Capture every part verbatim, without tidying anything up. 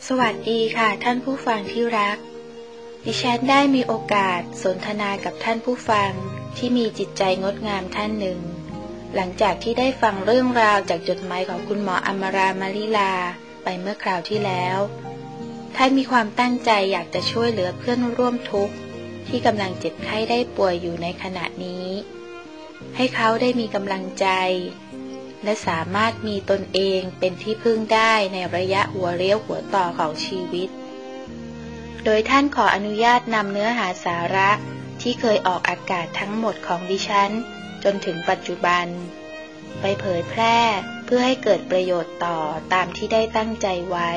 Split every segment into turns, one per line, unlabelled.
สวัสดีค่ะท่านผู้ฟังที่รักดิฉันได้มีโอกาสสนทนากับท่านผู้ฟังที่มีจิตใจงดงามท่านหนึ่งหลังจากที่ได้ฟังเรื่องราวจากจดหมายของคุณหมออมรามาลิลาไปเมื่อคราวที่แล้วท่านมีความตั้งใจอยากจะช่วยเหลือเพื่อนร่วมทุกข์ที่กำลังเจ็บไข้ได้ป่วยอยู่ในขณะนี้ให้เขาได้มีกำลังใจและสามารถมีตนเองเป็นที่พึ่งได้ในระยะหัวเลี้ยวหัวต่อของชีวิตโดยท่านขออนุญาตนำเนื้อหาสาระที่เคยออกอากาศทั้งหมดของดิฉันจนถึงปัจจุบันไปเผยแพร่เพื่อให้เกิดประโยชน์ต่อตามที่ได้ตั้งใจไว้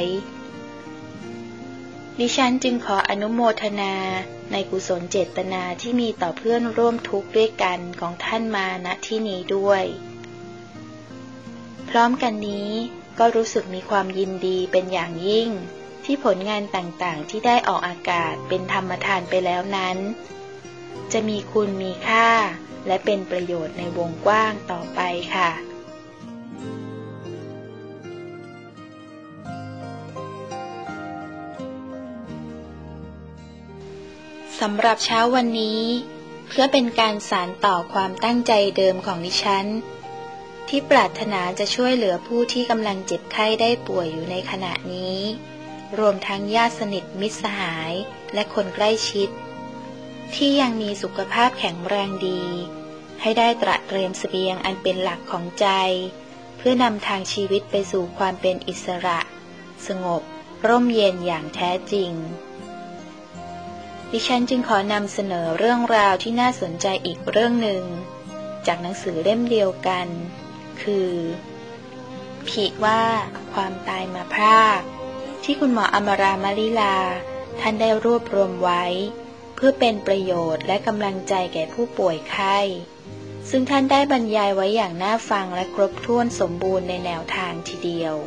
ดิฉันจึงขออนุโมทนาในกุศลเจตนาที่มีต่อเพื่อนร่วมทุกข์ด้วยกันของท่านมาณที่นี้ด้วยพร้อมกันนี้ก็รู้สึกมีความยินดีเป็นอย่างยิ่งที่ผลงานต่างๆที่ได้ออกอากาศเป็นธรรมทานไปแล้วนั้นจะมีคุณมีค่าและเป็นประโยชน์ในวงกว้างต่อไปค่ะสำหรับเช้าวันนี้เพื่อเป็นการสานต่อความตั้งใจเดิมของดิฉันที่ปรารถนาจะช่วยเหลือผู้ที่กำลังเจ็บไข้ได้ป่วยอยู่ในขณะนี้รวมทั้งญาติสนิทมิตรสหายและคนใกล้ชิดที่ยังมีสุขภาพแข็งแรงดีให้ได้ตระเตรียมเสบียงอันเป็นหลักของใจเพื่อนำทางชีวิตไปสู่ความเป็นอิสระสงบร่มเย็นอย่างแท้จริงดิฉันจึงขอนำเสนอเรื่องราวที่น่าสนใจอีกเรื่องหนึ่งจากหนังสือเล่มเดียวกันคือผีว่าความตายมาพรากที่คุณหมออมรามาลิลาท่านได้รวบรวมไว้เพื่อเป็นประโยชน์และกำลังใจแก่ผู้ป่วยไข้ซึ่งท่านได้บรรยายไว้อย่างน่าฟังและครบถ้วนสมบูรณ์ในแนวทางทีเดียว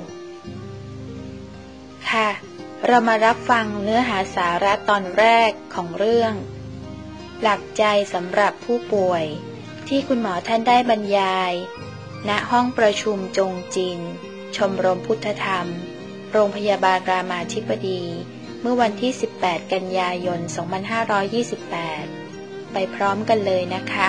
ค่ะเรามารับฟังเนื้อหาสาระตอนแรกของเรื่องหลักใจสำหรับผู้ป่วยที่คุณหมอท่านได้บรรยายณห้องประชุมจงจินชมรมพุทธธรรมโรงพยาบาลรามาธิบดีเมื่อวันที่สิบแปดกันยายนสองพันห้าร้อยยี่สิบแปดไปพร้อมกันเลยนะคะ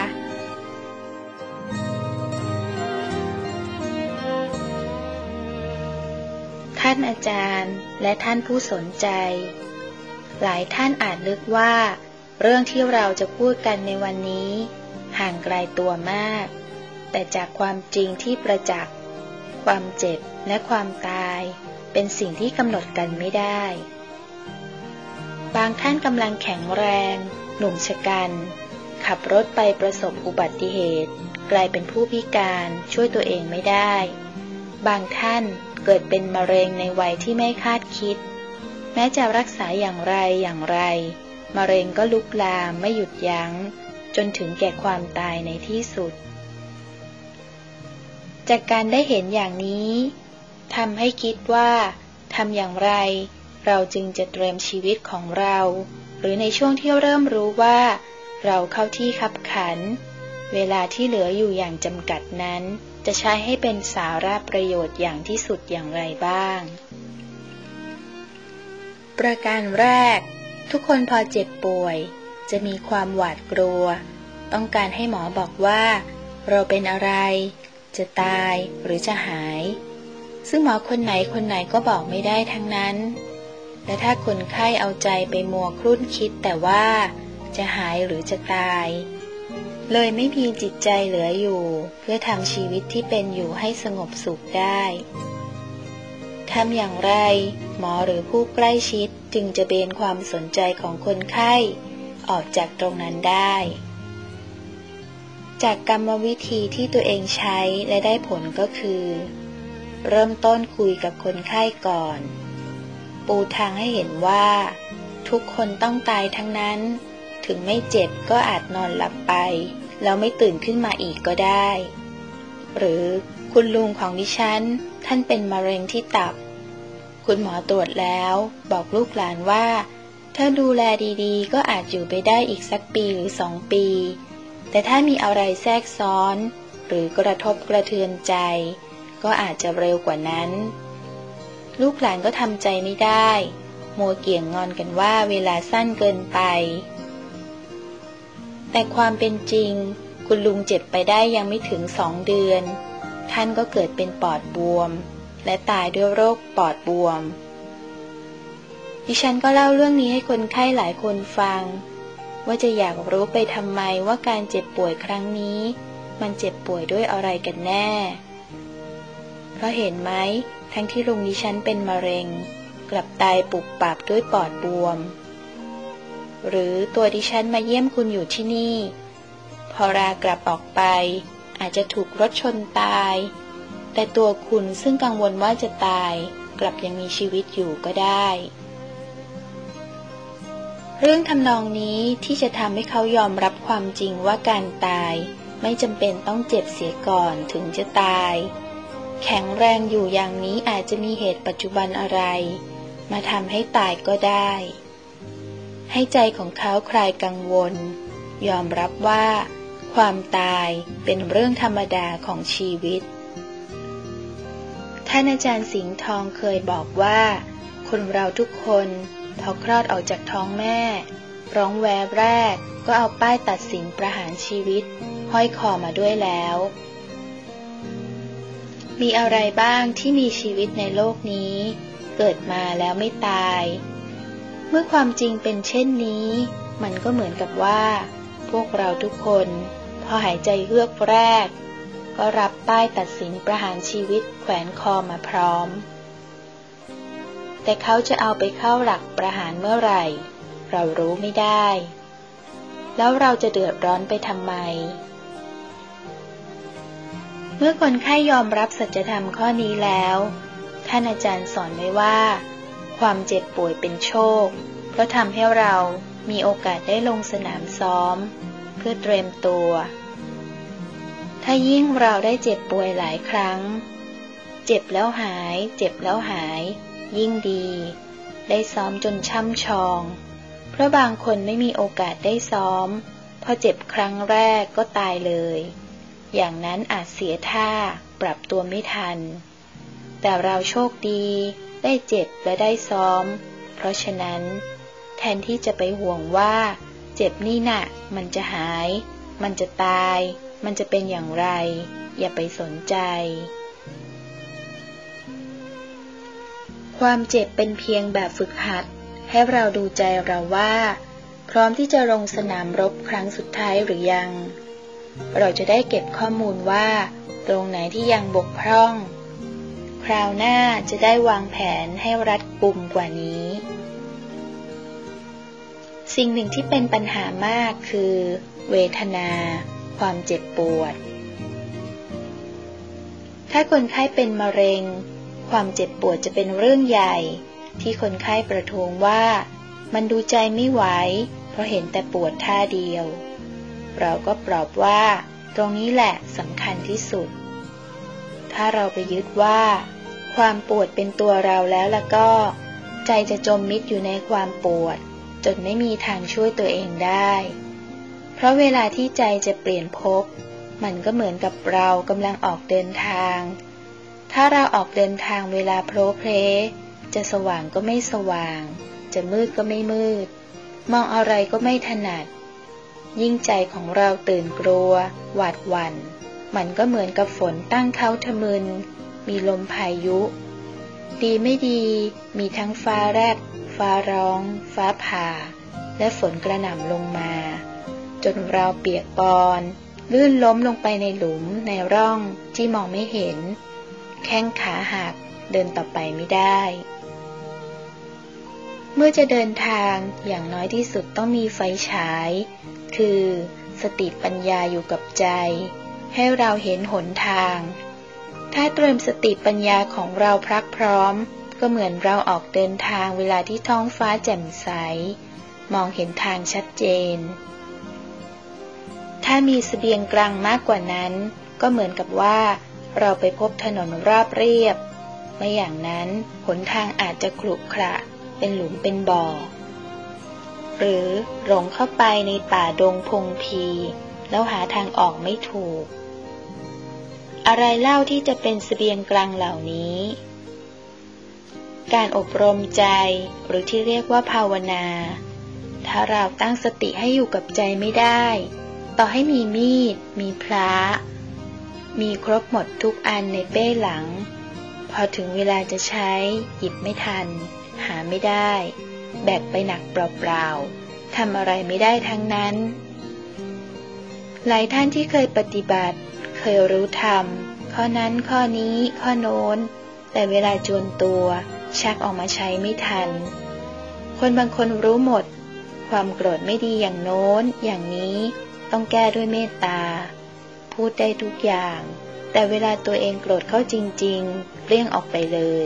ท่านอาจารย์และท่านผู้สนใจหลายท่านอาจนึกว่าเรื่องที่เราจะพูดกันในวันนี้ห่างไกลตัวมากแต่จากความจริงที่ประจักษ์ความเจ็บและความตายเป็นสิ่งที่กำหนดกันไม่ได้บางท่านกำลังแข็งแรงหนุ่มชะกันขับรถไปประสบอุบัติเหตุกลายเป็นผู้พิการช่วยตัวเองไม่ได้บางท่านเกิดเป็นมะเร็งในวัยที่ไม่คาดคิดแม้จะรักษาอย่างไรอย่างไรมะเร็งก็ลุกลามไม่หยุดยั้งจนถึงแก่ความตายในที่สุดจากการได้เห็นอย่างนี้ทำให้คิดว่าทำอย่างไรเราจึงจะเตรียมชีวิตของเราหรือในช่วงที่เริ่มรู้ว่าเราเข้าที่คับขันเวลาที่เหลืออยู่อย่างจำกัดนั้นจะใช้ให้เป็นสาระประโยชน์อย่างที่สุดอย่างไรบ้างประการแรกทุกคนพอเจ็บป่วยจะมีความหวาดกลัวต้องการให้หมอบอกว่าเราเป็นอะไรจะตายหรือจะหายซึ่งหมอคนไหนคนไหนก็บอกไม่ได้ทั้งนั้นและถ้าคนไข้เอาใจไปมัวครุ่นคิดแต่ว่าจะหายหรือจะตายเลยไม่มีจิตใจเหลืออยู่เพื่อทำชีวิตที่เป็นอยู่ให้สงบสุขได้ทำอย่างไรหมอหรือผู้ใกล้ชิดจึงจะเบนความสนใจของคนไข้ออกจากตรงนั้นได้จากกรรมวิธีที่ตัวเองใช้และได้ผลก็คือเริ่มต้นคุยกับคนไข้ก่อนปูทางให้เห็นว่าทุกคนต้องตายทั้งนั้นถึงไม่เจ็บก็อาจนอนหลับไปแล้วไม่ตื่นขึ้นมาอีกก็ได้หรือคุณลุงของดิฉันท่านเป็นมะเร็งที่ตับคุณหมอตรวจแล้วบอกลูกหลานว่าถ้าดูแลดีๆก็อาจอยู่ไปได้อีกสักปีหรือสองปีแต่ถ้ามีอะไรแทรกซ้อนหรือกระทบกระเทือนใจก็อาจจะเร็วกว่านั้นลูกหลานก็ทำใจไม่ได้มัวเกี่ยงงอนกันว่าเวลาสั้นเกินไปแต่ความเป็นจริงคุณลุงเจ็บไปได้ยังไม่ถึงสองเดือนท่านก็เกิดเป็นปอดบวมและตายด้วยโรคปอดบวมดิฉันก็เล่าเรื่องนี้ให้คนไข้หลายคนฟังว่าจะอยากรู้ไปทำไมว่าการเจ็บป่วยครั้งนี้มันเจ็บป่วยด้วยอะไรกันแน่เพราะเห็นไหมทั้งที่ลุงดิฉันเป็นมะเร็งกลับตายปุบปับด้วยปอดบวมหรือตัวดิฉันมาเยี่ยมคุณอยู่ที่นี่พอรากลับออกไปอาจจะถูกรถชนตายแต่ตัวคุณซึ่งกังวลว่าจะตายกลับยังมีชีวิตอยู่ก็ได้เรื่องทำนองนี้ที่จะทำให้เขายอมรับความจริงว่าการตายไม่จำเป็นต้องเจ็บเสียก่อนถึงจะตายแข็งแรงอยู่อย่างนี้อาจจะมีเหตุปัจจุบันอะไรมาทำให้ตายก็ได้ให้ใจของเขาคลายกังวลยอมรับว่าความตายเป็นเรื่องธรรมดาของชีวิตท่านอาจารย์สิงห์ทองเคยบอกว่าคนเราทุกคนพอคลอดออกจากท้องแม่ร้องแวบแรกก็เอาป้ายตัดสินประหารชีวิตห้อยคอมาด้วยแล้วมีอะไรบ้างที่มีชีวิตในโลกนี้เกิดมาแล้วไม่ตายเมื่อความจริงเป็นเช่นนี้มันก็เหมือนกับว่าพวกเราทุกคนพอหายใจเฮือกแรกก็รับป้ายตัดสินประหารชีวิตแขวนคอมาพร้อมแต่เขาจะเอาไปเข้าหลักประหารเมื่อไหร่เรารู้ไม่ได้แล้วเราจะเดือดร้อนไปทำไมเมื่อคนไข้ยอมรับสัจธรรมข้อนี้แล้วท่านอาจารย์สอนไว้ว่าความเจ็บป่วยเป็นโชคเพราะทำให้เรามีโอกาสได้ลงสนามซ้อมเพื่อเตรียมตัวถ้ายิ่งเราได้เจ็บป่วยหลายครั้งเจ็บแล้วหายเจ็บแล้วหายยิ่งดีได้ซ้อมจนช่ำชองเพราะบางคนไม่มีโอกาสได้ซ้อมพอเจ็บครั้งแรกก็ตายเลยอย่างนั้นอาจเสียท่าปรับตัวไม่ทันแต่เราโชคดีได้เจ็บและได้ซ้อมเพราะฉะนั้นแทนที่จะไปห่วงว่าเจ็บนี่น่ะมันจะหายมันจะตายมันจะเป็นอย่างไรอย่าไปสนใจความเจ็บเป็นเพียงแบบฝึกหัดให้เราดูใจเราว่าพร้อมที่จะลงสนามรบครั้งสุดท้ายหรือยังเราจะได้เก็บข้อมูลว่าตรงไหนที่ยังบกพร่องคราวหน้าจะได้วางแผนให้รัดกุมกว่านี้สิ่งหนึ่งที่เป็นปัญหามากคือเวทนาความเจ็บปวดถ้าคนไข้เป็นมะเร็งความเจ็บปวดจะเป็นเรื่องใหญ่ที่คนไข้ประท้วงว่ามันดูใจไม่ไหวเพราะเห็นแต่ปวดท่าเดียวเราก็ปลอบว่าตรงนี้แหละสำคัญที่สุดถ้าเราไปยึดว่าความปวดเป็นตัวเราแล้วล่ะก็ใจจะจมมิดอยู่ในความปวดจนไม่มีทางช่วยตัวเองได้เพราะเวลาที่ใจจะเปลี่ยนภพมันก็เหมือนกับเรากำลังออกเดินทางถ้าเราออกเดินทางเวลาโผล่เพลจะสว่างก็ไม่สว่างจะมืดก็ไม่มืดมองอะไรก็ไม่ถนัดยิ่งใจของเราตื่นกลัวหวาดหวั่นมันก็เหมือนกับฝนตั้งเค้าทะมึนมีลมพายุดีไม่ดีมีทั้งฟ้าแลบฟ้าร้องฟ้าผ่าและฝนกระหน่ำลงมาจนเราเปียกปอนลื่นล้มลงไปในหลุมในร่องที่มองไม่เห็นแข้งขาหักเดินต่อไปไม่ได้เมื่อจะเดินทางอย่างน้อยที่สุดต้องมีไฟฉายคือสติปัญญาอยู่กับใจให้เราเห็นหนทางถ้าเตรียมสติปัญญาของเราพรักพร้อมก็เหมือนเราออกเดินทางเวลาที่ท้องฟ้าแจ่มใสมองเห็นทางชัดเจนถ้ามีเสบียงกลางมากกว่านั้นก็เหมือนกับว่าเราไปพบถนนราบเรียบไม่อย่างนั้นหนทางอาจจะขรุขระเป็นหลุมเป็นบ่อหรือหลงเข้าไปในป่าดงพงพีแล้วหาทางออกไม่ถูกอะไรเล่าที่จะเป็นเสบียงกลางเหล่านี้การอบรมใจหรือที่เรียกว่าภาวนาถ้าเราตั้งสติให้อยู่กับใจไม่ได้ต่อให้มีมีดมีพระมีครบหมดทุกอันในเป้หลังพอถึงเวลาจะใช้หยิบไม่ทันหาไม่ได้แบกไปหนักเปล่าๆทำอะไรไม่ได้ทั้งนั้นหลายท่านที่เคยปฏิบัติเคยรู้ธรรมข้อนั้นข้อนี้ข้อโน้นแต่เวลาจวนตัวชักออกมาใช้ไม่ทันคนบางคนรู้หมดความโกรธไม่ดีอย่างโน้นอย่างนี้ต้องแก้ด้วยเมตตาพูดได้ทุกอย่างแต่เวลาตัวเองโกรธเข้าจริงๆเลี่ยงออกไปเลย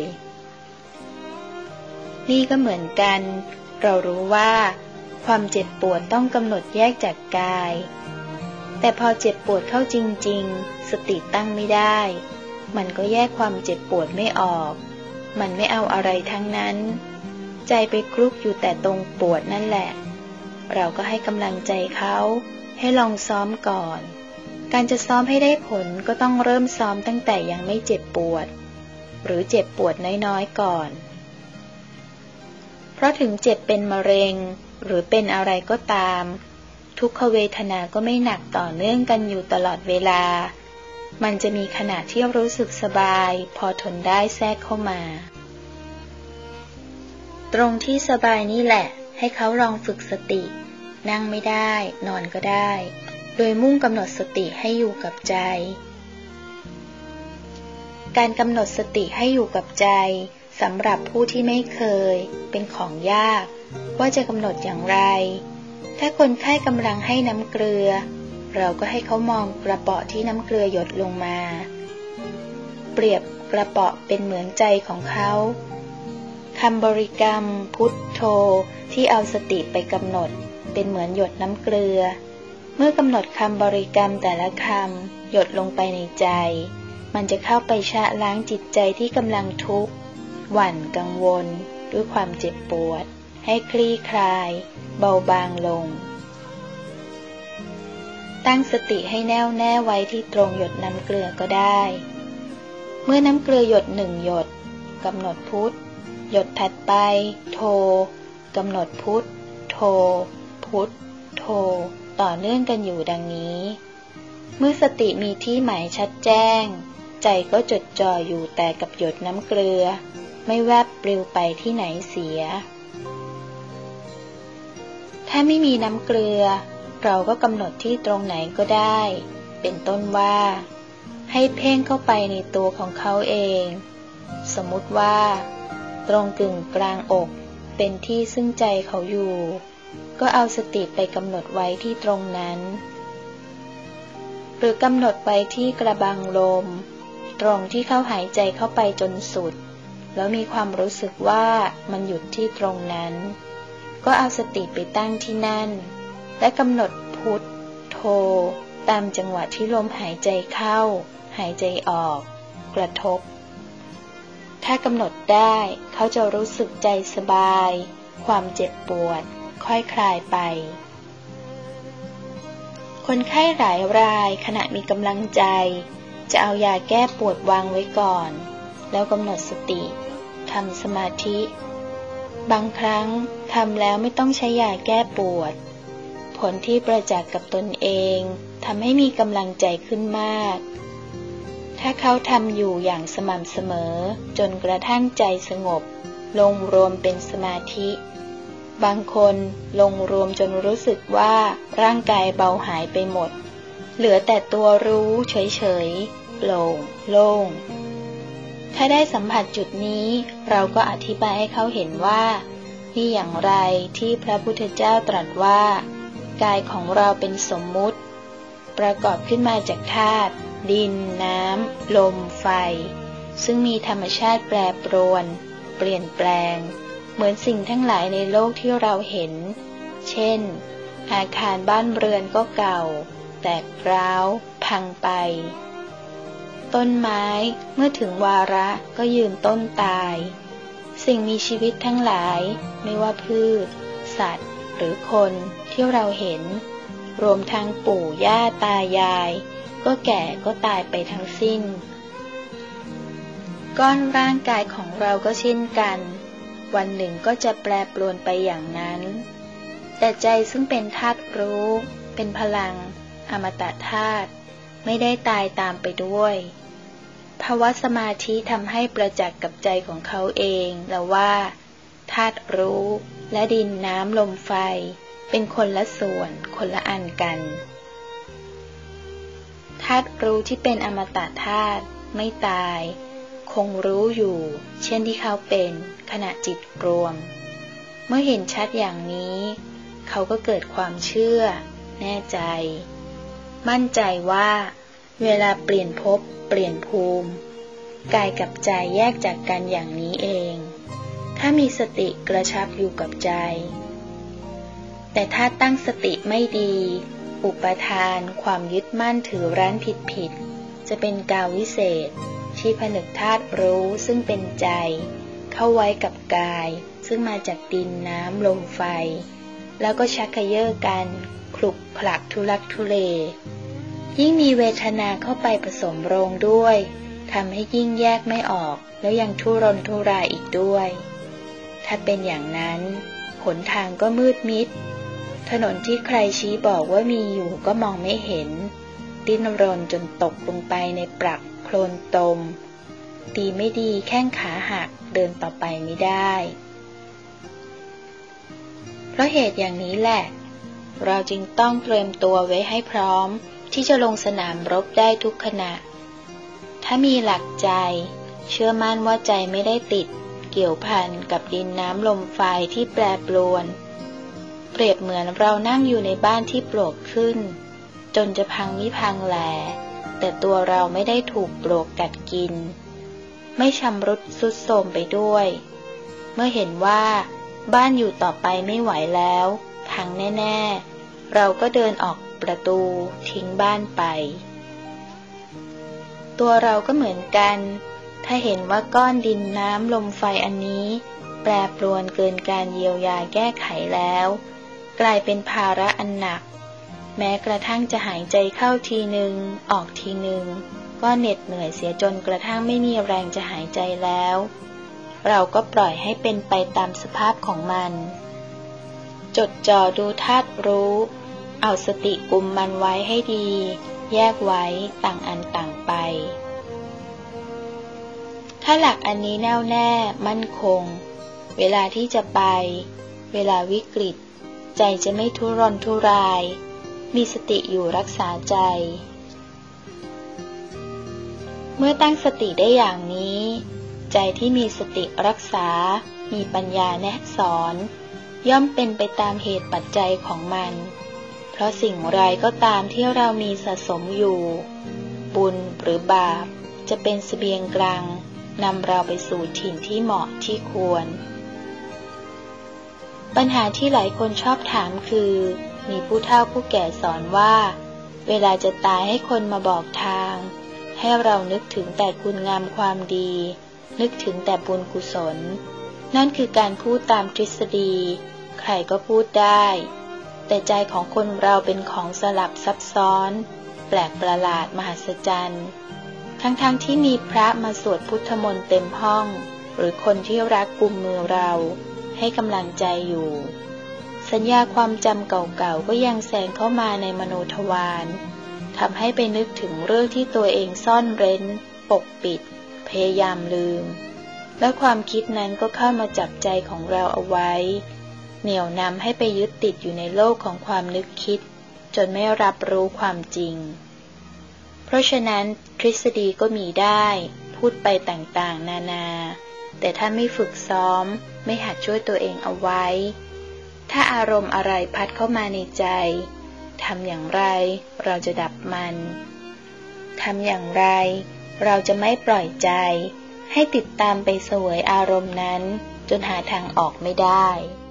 นี่ก็เหมือนกันเรารู้ว่าความเจ็บปวดต้องกำหนดแยกจากกายแต่พอเจ็บปวดเข้าจริงๆสติตั้งไม่ได้มันก็แยกความเจ็บปวดไม่ออกมันไม่เอาอะไรทั้งนั้นใจไปคลุกอยู่แต่ตรงปวดนั่นแหละเราก็ให้กำลังใจเขาให้ลองซ้อมก่อนการจะซ้อมให้ได้ผลก็ต้องเริ่มซ้อมตั้งแต่ยังไม่เจ็บปวดหรือเจ็บปวดน้อยๆก่อนเพราะถึงเจ็บเป็นมะเร็งหรือเป็นอะไรก็ตามทุกขเวทนาก็ไม่หนักต่อเนื่องกันอยู่ตลอดเวลามันจะมีขณะที่รู้สึกสบายพอทนได้แทรกเข้ามาตรงที่สบายนี่แหละให้เขาลองฝึกสตินั่งไม่ได้นอนก็ได้โดยมุ่งกำหนดสติให้อยู่กับใจการกำหนดสติให้อยู่กับใจสำหรับผู้ที่ไม่เคยเป็นของยากว่าจะกำหนดอย่างไรถ้าคนไข้กำลังให้น้ำเกลือเราก็ให้เขามองกระเปาะที่น้ำเกลือหยดลงมาเปรียบกระเปาะเป็นเหมือนใจของเขาคำบริกรรมพุทโธที่เอาสติไปกำหนดเป็นเหมือนหยดน้ำเกลือเมื่อกำหนดคำบริกรรมแต่ละคำหยดลงไปในใจมันจะเข้าไปชะล้างจิตใจที่กำลังทุกข์หวั่นกังวลด้วยความเจ็บปวดให้คลี่คลายเบาบางลงตั้งสติให้แน่วแน่ไว้ที่ตรงหยดน้ำเกลือก็ได้เมื่อน้ำเกลือหยดหนึ่งหยดกำหนดพุทหยดถัดไปโธกำหนดพุทโธพุทโธต่อเนื่องกันอยู่ดังนี้เมื่อสติมีที่หมายชัดแจ้งใจก็จดจ่ออยู่แต่กับหยดน้ำเกลือไม่แวบปลิวไปที่ไหนเสียถ้าไม่มีน้ำเกลือเราก็กำหนดที่ตรงไหนก็ได้เป็นต้นว่าให้เพ่งเข้าไปในตัวของเขาเองสมมุติว่าตรงกึ่งกลางอกเป็นที่ซึ่งใจเขาอยู่ก็เอาสติไปกำหนดไว้ที่ตรงนั้นหรือกำหนดไว้ที่กระบังลมตรงที่เขาหายใจเข้าไปจนสุดแล้วมีความรู้สึกว่ามันหยุดที่ตรงนั้นก็เอาสติไปตั้งที่นั่นและกำหนดพุทโธตามจังหวะที่ลมหายใจเข้าหายใจออกกระทบถ้ากำหนดได้เขาจะรู้สึกใจสบายความเจ็บปวดค่อยคลายไปคนไข้หลายรายขณะมีกำลังใจจะเอายาแก้ปวดวางไว้ก่อนแล้วกำหนดสติทำสมาธิบางครั้งทำแล้วไม่ต้องใช้ยาแก้ปวดผลที่ประจักษ์กับตนเองทำให้มีกำลังใจขึ้นมากถ้าเขาทำอยู่อย่างสม่ำเสมอจนกระทั่งใจสงบลงรวมเป็นสมาธิบางคนลงรวมจนรู้สึกว่าร่างกายเบาหายไปหมดเหลือแต่ตัวรู้เฉยๆโปร่งโล่งถ้าได้สัมผัสจุดนี้เราก็อธิบายให้เขาเห็นว่านี่อย่างไรที่พระพุทธเจ้าตรัสว่ากายของเราเป็นสมมุติประกอบขึ้นมาจากธาตุดินน้ำลมไฟซึ่งมีธรรมชาติแปรปรวนเปลี่ยนแปลงเหมือนสิ่งทั้งหลายในโลกที่เราเห็นเช่นอาคารบ้านเรือนก็เก่าแตกร้าวพังไปต้นไม้เมื่อถึงวาระก็ยืนต้นตายสิ่งมีชีวิตทั้งหลายไม่ว่าพืชสัตว์หรือคนที่เราเห็นรวมทั้งปู่ย่าตายายก็แก่ก็ตายไปทั้งสิ้นก้อนร่างกายของเราก็เช่นกันวันหนึ่งก็จะแปรปรวนไปอย่างนั้นแต่ใจซึ่งเป็นธาตุรู้เป็นพลังอมตะธาตุไม่ได้ตายตามไปด้วยภาวะสมาธิทำให้ประจักษ์กับใจของเขาเองแล้วว่าธาตุรู้และดินน้ำลมไฟเป็นคนละส่วนคนละอันกันธาตุรู้ที่เป็นอมตะธาตุไม่ตายคงรู้อยู่เช่นที่เขาเป็นขณะจิตรวมเมื่อเห็นชัดอย่างนี้เขาก็เกิดความเชื่อแน่ใจมั่นใจว่าเวลาเปลี่ยนภพเปลี่ยนภูมิกายกับใจแยกจากกันอย่างนี้เองถ้ามีสติกระชับอยู่กับใจแต่ถ้าตั้งสติไม่ดีอุปทานความยึดมั่นถือรั้นผิดๆจะเป็นกาววิเศษที่ผนึกธาตุรู้ซึ่งเป็นใจเข้าไว้กับกายซึ่งมาจากดินน้ำลมไฟแล้วก็ชักเขย่อกันคลุกคลักทุลักทุเลยิ่งมีเวทนาเข้าไปผสมโรงด้วยทำให้ยิ่งแยกไม่ออกแล้วยังทุรนทุรายอีกด้วยถ้าเป็นอย่างนั้นหนทางก็มืดมิดถนนที่ใครชี้บอกว่ามีอยู่ก็มองไม่เห็นดิ้นรนจนตกลงไปในปรักโคลนตมดีไม่ดีแข้งขาหักเดินต่อไปไม่ได้เพราะเหตุอย่างนี้แหละเราจึงต้องเตรียมตัวไว้ให้พร้อมที่จะลงสนามรบได้ทุกขณะถ้ามีหลักใจเชื่อมั่นว่าใจไม่ได้ติดเกี่ยวพันกับดินน้ำลมไฟที่แปรปรวนเปรียบเหมือนเรานั่งอยู่ในบ้านที่ปลวกขึ้นจนจะพังมิพังแลแต่ตัวเราไม่ได้ถูกปลวกกัดกินไม่ชำรุดทรุดโทรมไปด้วยเมื่อเห็นว่าบ้านอยู่ต่อไปไม่ไหวแล้วพังแน่ๆเราก็เดินออกประตูทิ้งบ้านไปตัวเราก็เหมือนกันถ้าเห็นว่าก้อนดินน้ำลมไฟอันนี้แปรปรวนเกินการเยียวยาแก้ไขแล้วกลายเป็นภาระอันหนักแม้กระทั่งจะหายใจเข้าทีหนึ่งออกทีหนึ่งก็เหน็ดเหนื่อยเสียจนกระทั่งไม่มีแรงจะหายใจแล้วเราก็ปล่อยให้เป็นไปตามสภาพของมันจดจ่อดูธาตุรู้เอาสติกุมมันไว้ให้ดีแยกไว้ต่างอันต่างไปถ้าหลักอันนี้แน่วแน่มั่นคงเวลาที่จะไปเวลาวิกฤตใจจะไม่ทุรนทุรายมีสติอยู่รักษาใจเมื่อตั้งสติได้อย่างนี้ใจที่มีสติรักษามีปัญญาแนะสอนย่อมเป็นไปตามเหตุปัจจัยของมันเพราะสิ่งไรก็ตามที่เรามีสะสมอยู่บุญหรือบาปจะเป็นเสบียงกลางนำเราไปสู่ถิ่นที่เหมาะที่ควรปัญหาที่หลายคนชอบถามคือมีผู้เฒ่าผู้แก่สอนว่าเวลาจะตายให้คนมาบอกทางให้เรานึกถึงแต่คุณงามความดีนึกถึงแต่บุญกุศลนั่นคือการพูดตามทฤษฎีใครก็พูดได้แต่ใจของคนเราเป็นของสลับซับซ้อนแปลกประหลาดมหัศจรรย์ทั้งๆ ท, ที่มีพระมาสวดพุทธมนต์เต็มห้องหรือคนที่รักกุมมือเราให้กำลังใจอยู่สัญญาความจำเก่าๆก็ยังแซงเข้ามาในมโนทวารทำให้ไปนึกถึงเรื่องที่ตัวเองซ่อนเร้นปกปิดพยายามลืมและความคิดนั้นก็เข้ามาจับใจของเราเอาไว้เหนี่ยวนำให้ไปยึดติดอยู่ในโลกของความนึกคิดจนไม่รับรู้ความจริงเพราะฉะนั้นทฤษฎีก็มีได้พูดไปต่างๆนานาแต่ถ้าไม่ฝึกซ้อมไม่หัดช่วยตัวเองเอาไว้ถ้าอารมณ์อะไรพัดเข้ามาในใจทำอย่างไรเราจะดับมันทำอย่างไรเราจะไม่ปล่อยใจให้ติดตามไปเสวยอารมณ์นั้นจนหาทางออกไม่ได้